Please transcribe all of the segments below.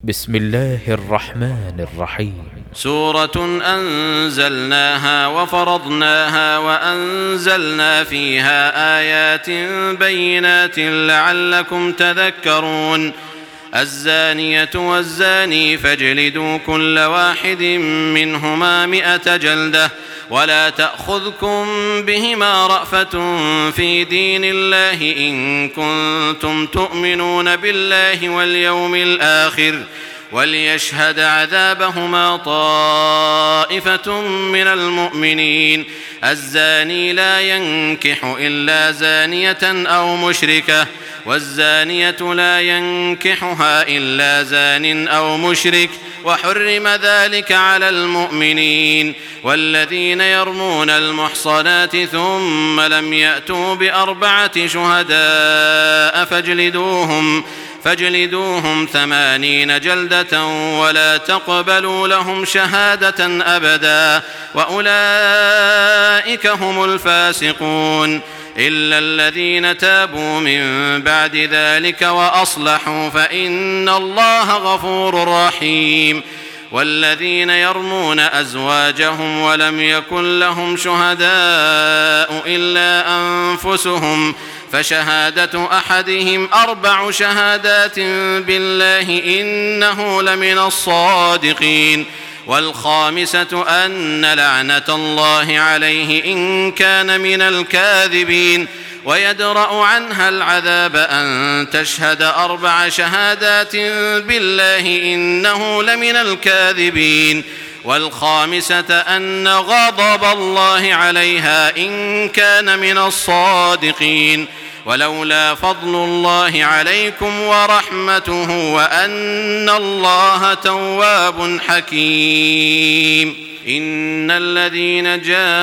بسم الله الرحمن الرحيم. سورة أنزلناها وفرضناها وأنزلنا فيها آيات بينات لعلكم تذكرون. الزانية والزاني فاجلدوا كل واحد منهما 100 جلدة ولا تأخذكم بهما رأفة في دين الله إن كنتم تؤمنون بالله واليوم الآخر وليشهد عذابهما طائفة من المؤمنين. الزاني لا ينكح إلا زانية أو مشركة والزانية لا ينكحها إلا زان أو مشرك وحرم ذلك على المؤمنين. والذين يرمون المحصنات ثم لم يأتوا ب4 شهداء فاجلدوهم 80 جلدة ولا تقبلوا لهم شهادة أبدا وأولئك هم الفاسقون إلا الذين تابوا من بعد ذلك وأصلحوا فإن الله غفور رحيم. والذين يرمون أزواجهم ولم يكن لهم شهداء إلا أنفسهم فشهادة أحدهم 4 شهادات بالله إنه لمن الصادقين. والخامسة أن لعنة الله عليه إن كان من الكاذبين. ويدرأ عنها العذاب أن تشهد 4 شهادات بالله إنه لمن الكاذبين. والخامسة أن غضب الله عليها إن كان من الصادقين. ولولا فضل الله عليكم ورحمته وأن الله تواب حكيم. إن الذين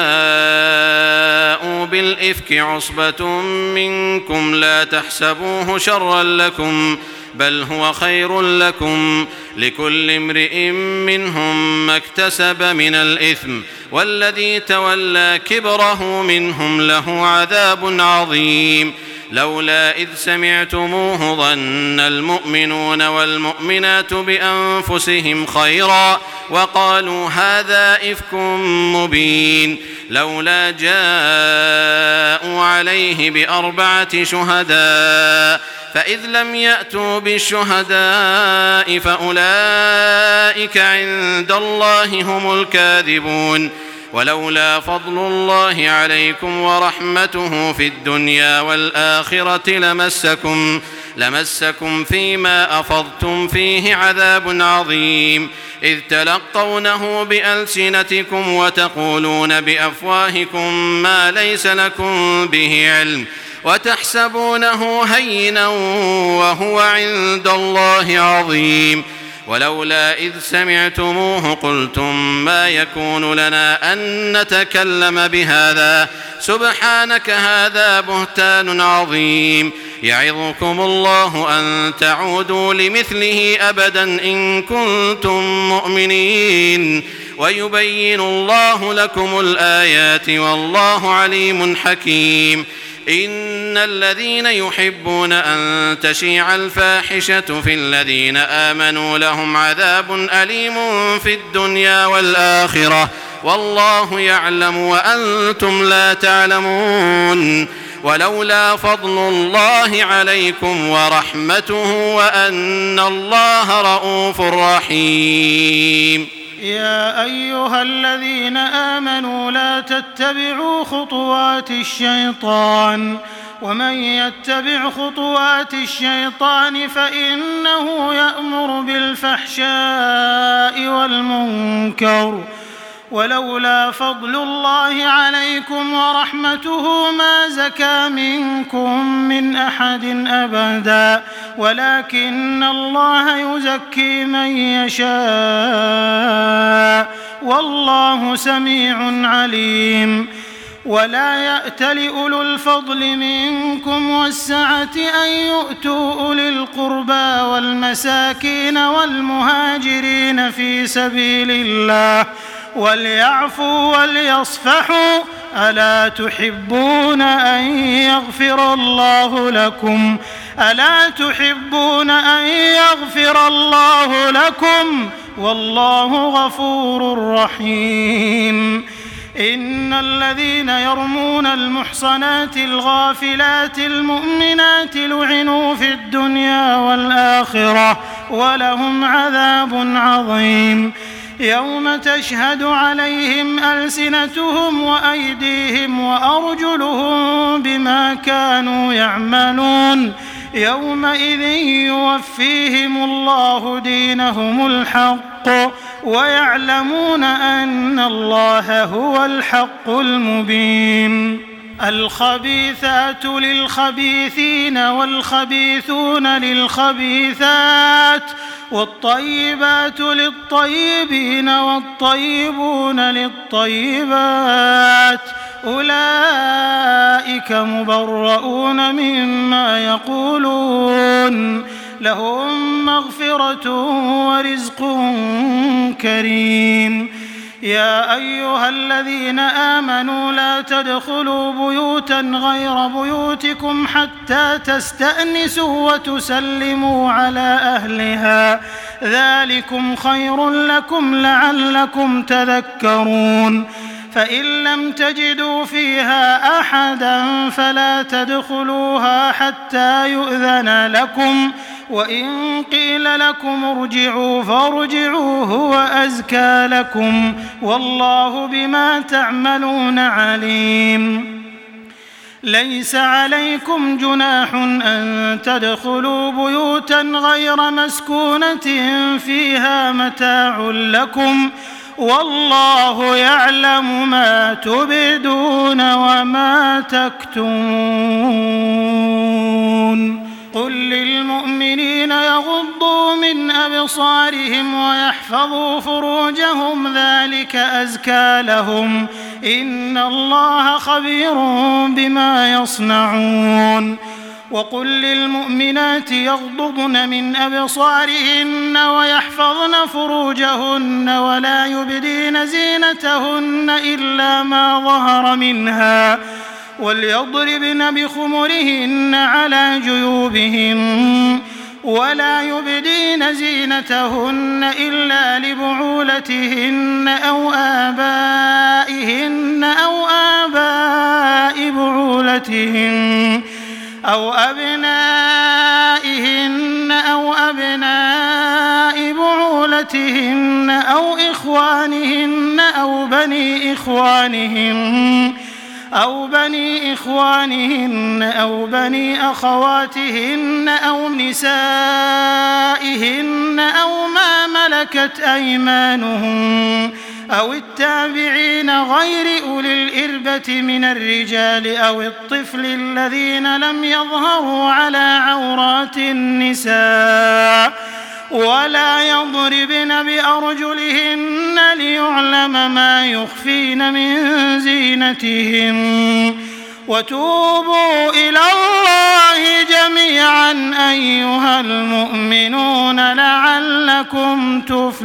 جاءوا بالإفك عصبة منكم لا تحسبوه شرا لكم بل هو خير لكم لكل امرئ منهم ما اكتسب من الإثم والذي تولى كبره منهم له عذاب عظيم. لولا إذ سمعتموه ظن المؤمنون والمؤمنات بأنفسهم خيرا وقالوا هذا إفك مبين. لولا جاءوا عليه ب4 شهداء فإذ لم يأتوا بالشهداء فأولئك عند الله هم الكاذبون. ولولا فضل الله عليكم ورحمته في الدنيا والآخرة لمسكم فيما أفضتم فيه عذاب عظيم إذ تلقونه بألسنتكم وتقولون بأفواهكم ما ليس لكم به علم وتحسبونه هينا وهو عند الله عظيم. ولولا إذ سمعتموه قلتم ما يكون لنا أن نتكلم بهذا سبحانك هذا بهتان عظيم. يعظكم الله أن تعودوا لمثله أبدا إن كنتم مؤمنين ويبين الله لكم الآيات والله عليم حكيم. إن الذين يحبون أن تشيع الفاحشة في الذين آمنوا لهم عذاب أليم في الدنيا والآخرة والله يعلم وأنتم لا تعلمون. ولولا فضل الله عليكم ورحمته وأن الله رؤوف رحيم. يا أيها الذين آمنوا لا تتبعوا خطوات الشيطان ومن يتبع خطوات الشيطان فإنه يأمر بالفحشاء والمنكر. ولولا فضل الله عليكم ورحمته ما زكى منكم من أحد أبدا ولكن الله يزكي من يشاء والله سميع عليم. ولا يأتل أولو الفضل منكم والسعة أن يؤتوا أولي القربى والمساكين والمهاجرين في سبيل الله وليعفوا وليصفحوا ألا تحبون أن يغفر الله لكم والله غفور رحيم إن الذين يرمون المحصنات الغافلات المؤمنات لعنوا في الدنيا والآخرة ولهم عذاب عظيم يوم تشهد عليهم ألسنتهم وأيديهم وأرجلهم بما كانوا يعملون يومئذ يوفيهم الله دينهم الحق ويعلمون أن الله هو الحق المبين الخبيثات للخبيثين والخبيثون للخبيثات والطيبات للطيبين والطيبون للطيبات أولئك مبرؤون مما يقولون لهم مغفرة ورزق كريم يا أيها الذين آمنوا لا تدخلوا بيوتا غير بيوتكم حتى تستأنسوا وتسلموا على أهلها ذلكم خير لكم لعلكم تذكرون فإن لم تجدوا فيها أحدا فلا تدخلوها حتى يؤذن لكم وإن قيل لكم ارجعوا فارجعوا هو أزكى لكم والله بما تعملون عليم ليس عليكم جناح أن تدخلوا بيوتا غير مسكونة فيها متاع لكم والله يعلم ما تبدون وما تكتمون قل للمؤمنين يغضوا من أبصارهم ويحفظوا فروجهم ذلك أزكى لهم إن الله خبير بما يصنعون وقل للمؤمنات يغضضن من أبصارهن ويحفظن فروجهن ولا يبدين زينتهن إلا ما ظهر منها وليضربن بخمرهن على جيوبهن ولا يبدين زينتهن إلا لبعولتهن أو آبائهن أو آباء بعولتهن أو أبنائهن أو أبناء بعولتهن أو إخوانهن أو بني إخوانهن أو بني أخواتهن أو نسائهن أو ما ملكت أيمانهن أو التابعين غير أولي الإربة من الرجال أو الطفل الذين لم يظهروا على عورات النساء ولا يضربن بأرجلهن ليعلم ما يخفين من زينتهم وتوبوا إلى الله جميعا أيها المؤمنون لعلكم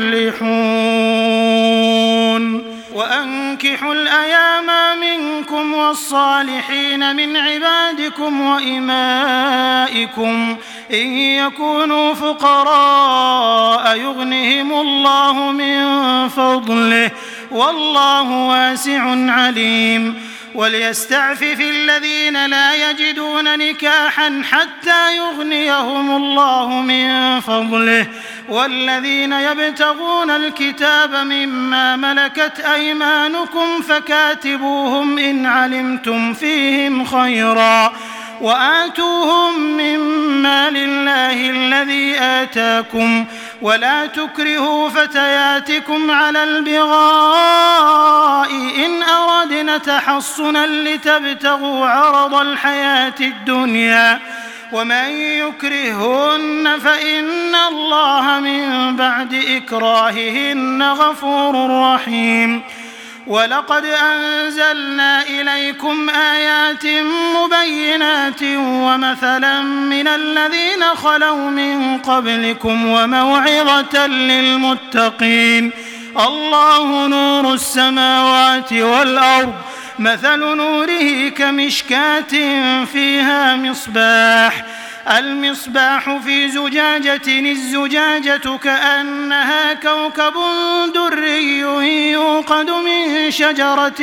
تفلحون وأنكحوا الأيام منكم والصالحين من عبادكم وإمائكم إن يكونوا فقراء يغنهم الله من فضله والله واسع عليم وليستعفف الذين لا يجدون نكاحا حتى يغنيهم الله من فضله والذين يبتغون الكتاب مما ملكت أيمانكم فكاتبوهم إن علمتم فيهم خيرا وآتوهم مما لله الذي آتاكم ولا تكرهوا فتياتكم على البغاء إن أردنا تحصنا لتبتغوا عرض الحياة الدنيا ومن يكرهن فإن الله من بعد إكراههن غفور رحيم ولقد أنزلنا إليكم آيات مبينات ومثلا من الذين خلوا من قبلكم وموعظة للمتقين الله نور السماوات والأرض مثل نوره كمشكاة فيها مصباح المصباح في زجاجة الزجاجة كأنها كوكب دري يوقد من شجرة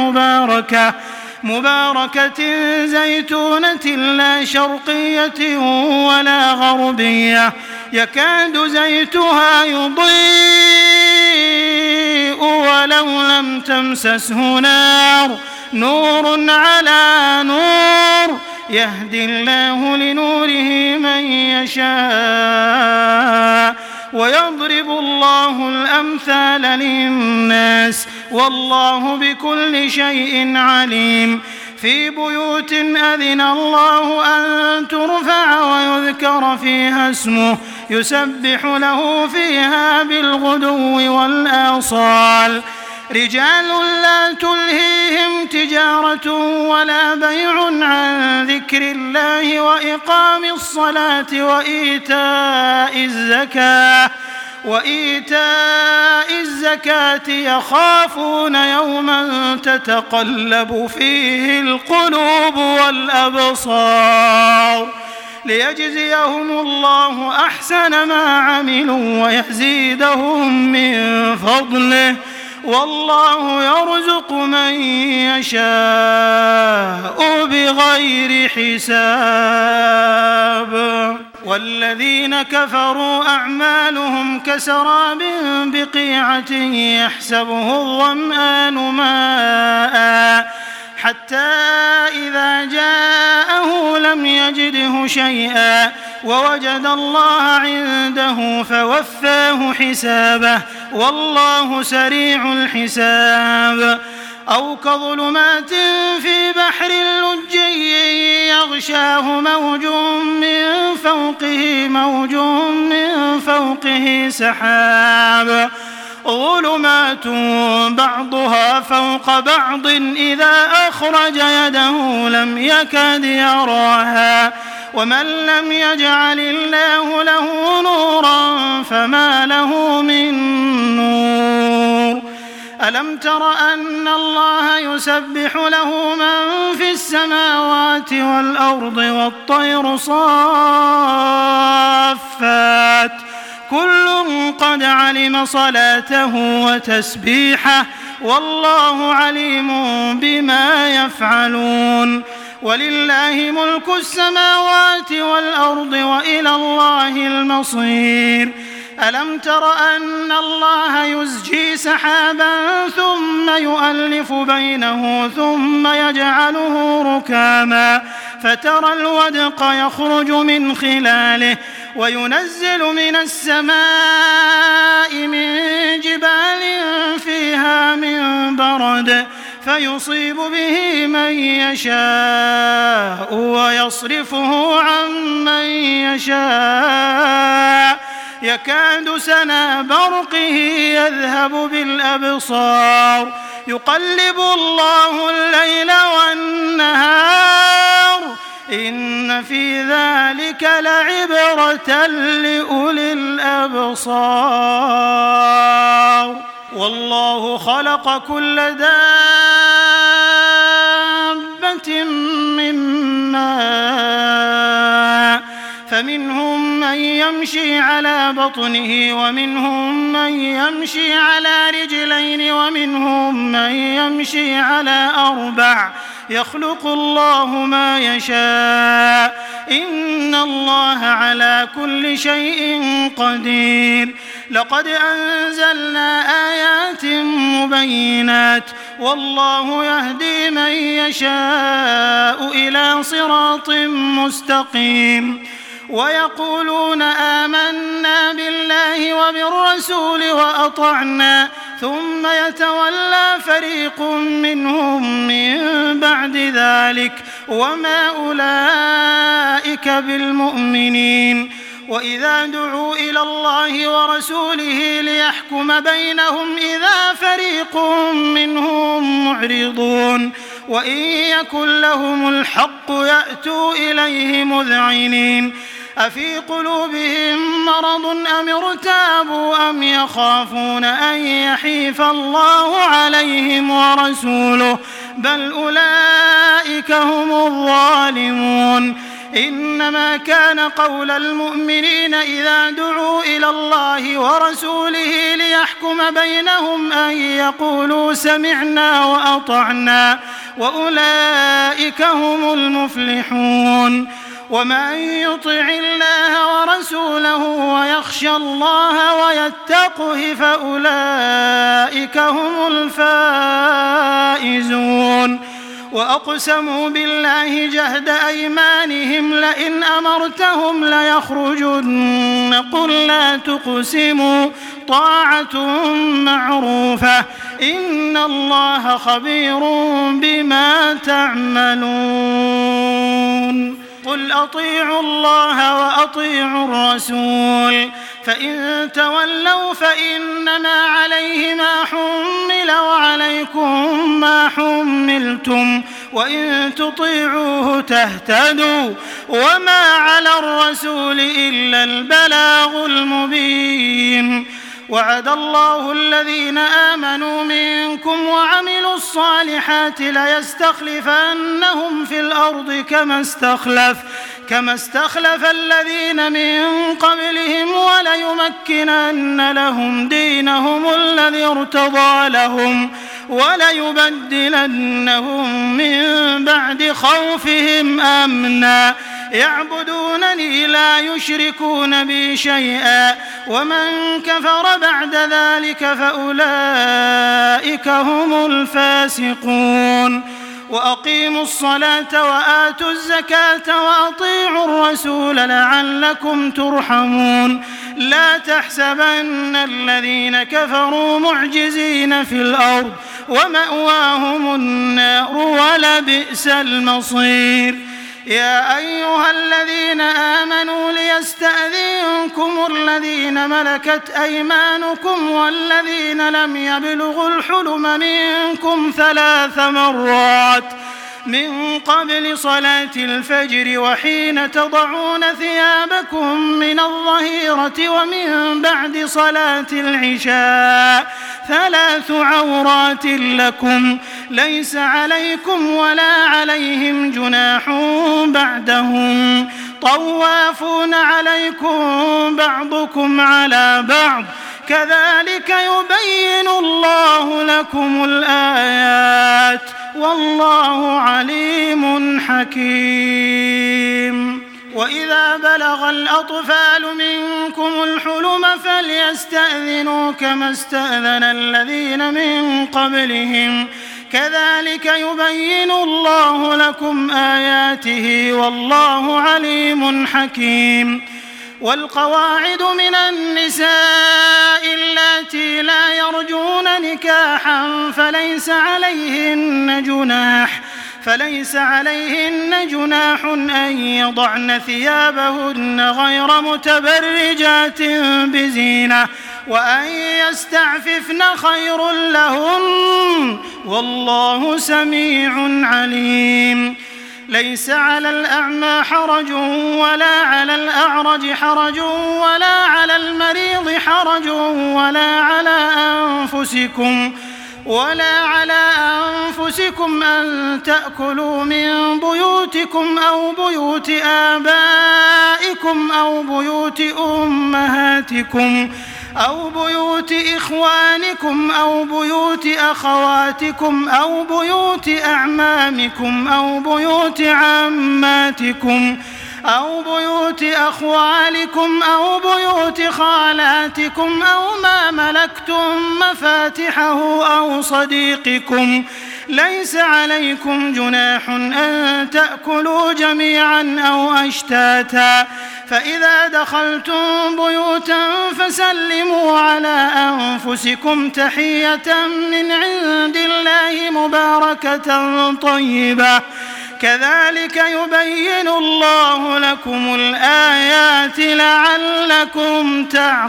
مباركة زيتونة لا شرقية ولا غربية يكاد زيتها يضيء ولو لم تمسسه نار نور على نور يهدي الله لنوره من يشاء ويضرب الله الأمثال للناس والله بكل شيء عليم في بيوت أذن الله أن ترفع ويذكر فيها اسمه يسبح له فيها بالغدو والآصال رجال لا تلهيهم تجارة ولا بيع عن ذكر الله وإقام الصلاة وإيتاء الزكاة يخافون يوما تتقلب فيه القلوب والأبصار ليجزيهم الله أحسن ما عملوا ويزيدهم من فضله والله يرزق من يشاء بغير حساب والذين كفروا أعمالهم كسراب بقيعة يحسبه الظمآن ماء حتى إذا جاءه لم يجده شيئا ووجد الله عنده فوفاه حسابه والله سريع الحساب أو كظلمات في بحر لجي يغشاه موج من فوقه سحاب ظلمات بعضها فوق بعض إذا أخرج يده لم يكد يراها ومن لم يجعل الله له نورا فما له من نور ألم تر أن الله يسبح له من في السماوات والأرض والطير صافات كل قد علم صلاته وتسبيحه والله عليم بما يفعلون ولله ملك السماوات والأرض وإلى الله المصير ألم تر أن الله يزجي سحابا ثم يؤلف بينه ثم يجعله ركاما فترى الودق يخرج من خلاله وينزل من السماء من جبال فيها من برد فيصيب به من يشاء ويصرفه عن من يشاء يكاد سنا برقه يذهب بالأبصار يقلب الله الليل والنهار إن في ذلك لعبرة لأولي الأبصار والله خلق كل دابة من ماء فمنهم من يمشي على بطنه ومنهم من يمشي على رجلين ومنهم من يمشي على أربع يخلق الله ما يشاء إن الله على كل شيء قدير لقد أنزلنا آيات مبينات والله يهدي من يشاء إلى صراط مستقيم ويقولون آمنا بالله وبالرسول وأطعنا ثم يتولى فريق منهم من بعد ذلك وما أولئك بالمؤمنين وإذا دعوا إلى الله ورسوله ليحكم بينهم إذا فريق منهم معرضون وإن يكن لهم الحق يأتوا إليه مذعنين أفي قلوبهم مرض أم ارتابوا أم يخافون أن يحيف الله عليهم ورسوله بل أولئك هم الظالمون إنما كان قول المؤمنين إذا دعوا إلى الله ورسوله ليحكم بينهم أن يقولوا سمعنا وأطعنا وأولئك هم المفلحون ومن يطع الله ورسوله ويخشى الله ويتقه فأولئك هم الفائزون وأقسموا بالله جهد أيمانهم لئن أمرتهم ليخرجن قل لا تقسموا طاعة معروفة إن الله خبير بما تعملون قل أطيعوا الله وأطيعوا الرسول فإن تولوا فإنما عليه ما حمل وعليكم ما حملتم وإن تطيعوه تهتدوا وما على الرسول إلا البلاغ المبين وعد الله الذين آمنوا منكم وعملوا الصالحات ليستخلفنهم في الأرض كما استخلف الذين من قبلهم وليمكنن لهم دينهم الذي ارتضى لهم وليبدلنهم من بعد خوفهم أمنا يعبدونني لا يشركون بي شيئا ومن كفر بعد ذلك فأولئك هم الفاسقون وأقيموا الصلاة وآتوا الزكاة وأطيعوا الرسول لعلكم ترحمون لا تحسبن الذين كفروا معجزين في الأرض ومأواهم النار ولبئس المصير يا أيها الذين آمنوا ليستأذنكم الذين ملكت أيمانكم والذين لم يبلغوا الحلم منكم 3 مرات من قبل صلاة الفجر وحين تضعون ثيابكم من الظهيرة ومن بعد صلاة العشاء 3 عورات لكم ليس عليكم ولا عليهم جناح بعدهم طوافون عليكم بعضكم على بعض كذلك يبين الله لكم الآيات والله عليم حكيم وإذا بلغ الأطفال منكم الحلم فليستأذنوا كما استأذن الذين من قبلهم كذلك يبين الله لكم آياته والله عليم حكيم والقواعد من النساء اللاتي لا يرجون نكاحا فليس عليهن جناح أن يضعن ثيابهن غير متبرجات بزينة وأن يستعففن خير لهن والله سميع عليم ليس على الأعمى حرج ولا على الأعرج حرج ولا على المريض حرج ولا على أنفسكم أن تأكلوا من بيوتكم أو بيوت آبائكم أو بيوت أمهاتكم أو بيوت إخوانكم أو بيوت أخواتكم أو بيوت أعمامكم أو بيوت عماتكم أو بيوت أخوالكم أو بيوت خالاتكم أو ما ملكتم مفاتحه أو صديقكم ليس عليكم جناح أن تأكلوا جميعا أو أشتاتا فإذا دخلتم بيوتا فسلموا على أنفسكم تحية من عند الله مباركة طيبة كذلك يبين الله لكم الآيات لعلكم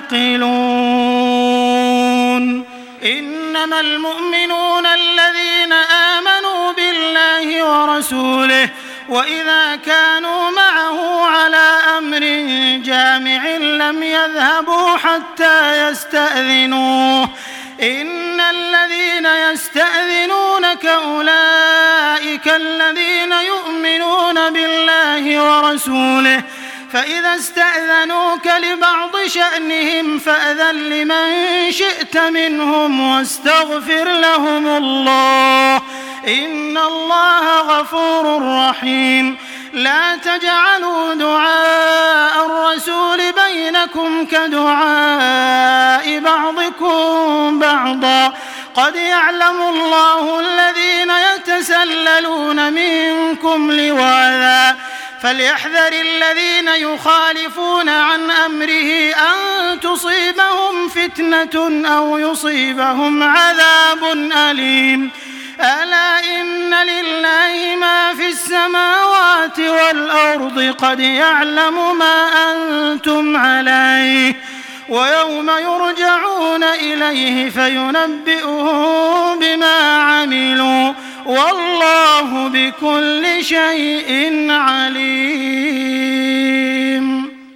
تعقلون إنما المؤمنون الذين آمنوا بالله ورسوله وإذا كانوا معه على أمر جامع لم يذهبوا حتى يستأذنوه إن الذين يستأذنونك أولئك الذين يؤمنون بالله ورسوله فإذا استأذنوك لبعض شأنهم فأذن لمن شئت منهم واستغفر لهم الله إن الله غفور رحيم لا تجعلوا دعاء الرسول بينكم كدعاء بعضكم بعضا قد يعلم الله الذين يتسللون منكم لواذا فليحذر الذين يخالفون عن أمره أن تصيبهم فتنة أو يصيبهم عذاب أليم ألا إن لله ما في السماوات والأرض قد يعلم ما أنتم عليه ويوم يرجعون إليه فينبئهم بما عملوا والله بكل شيء عليم.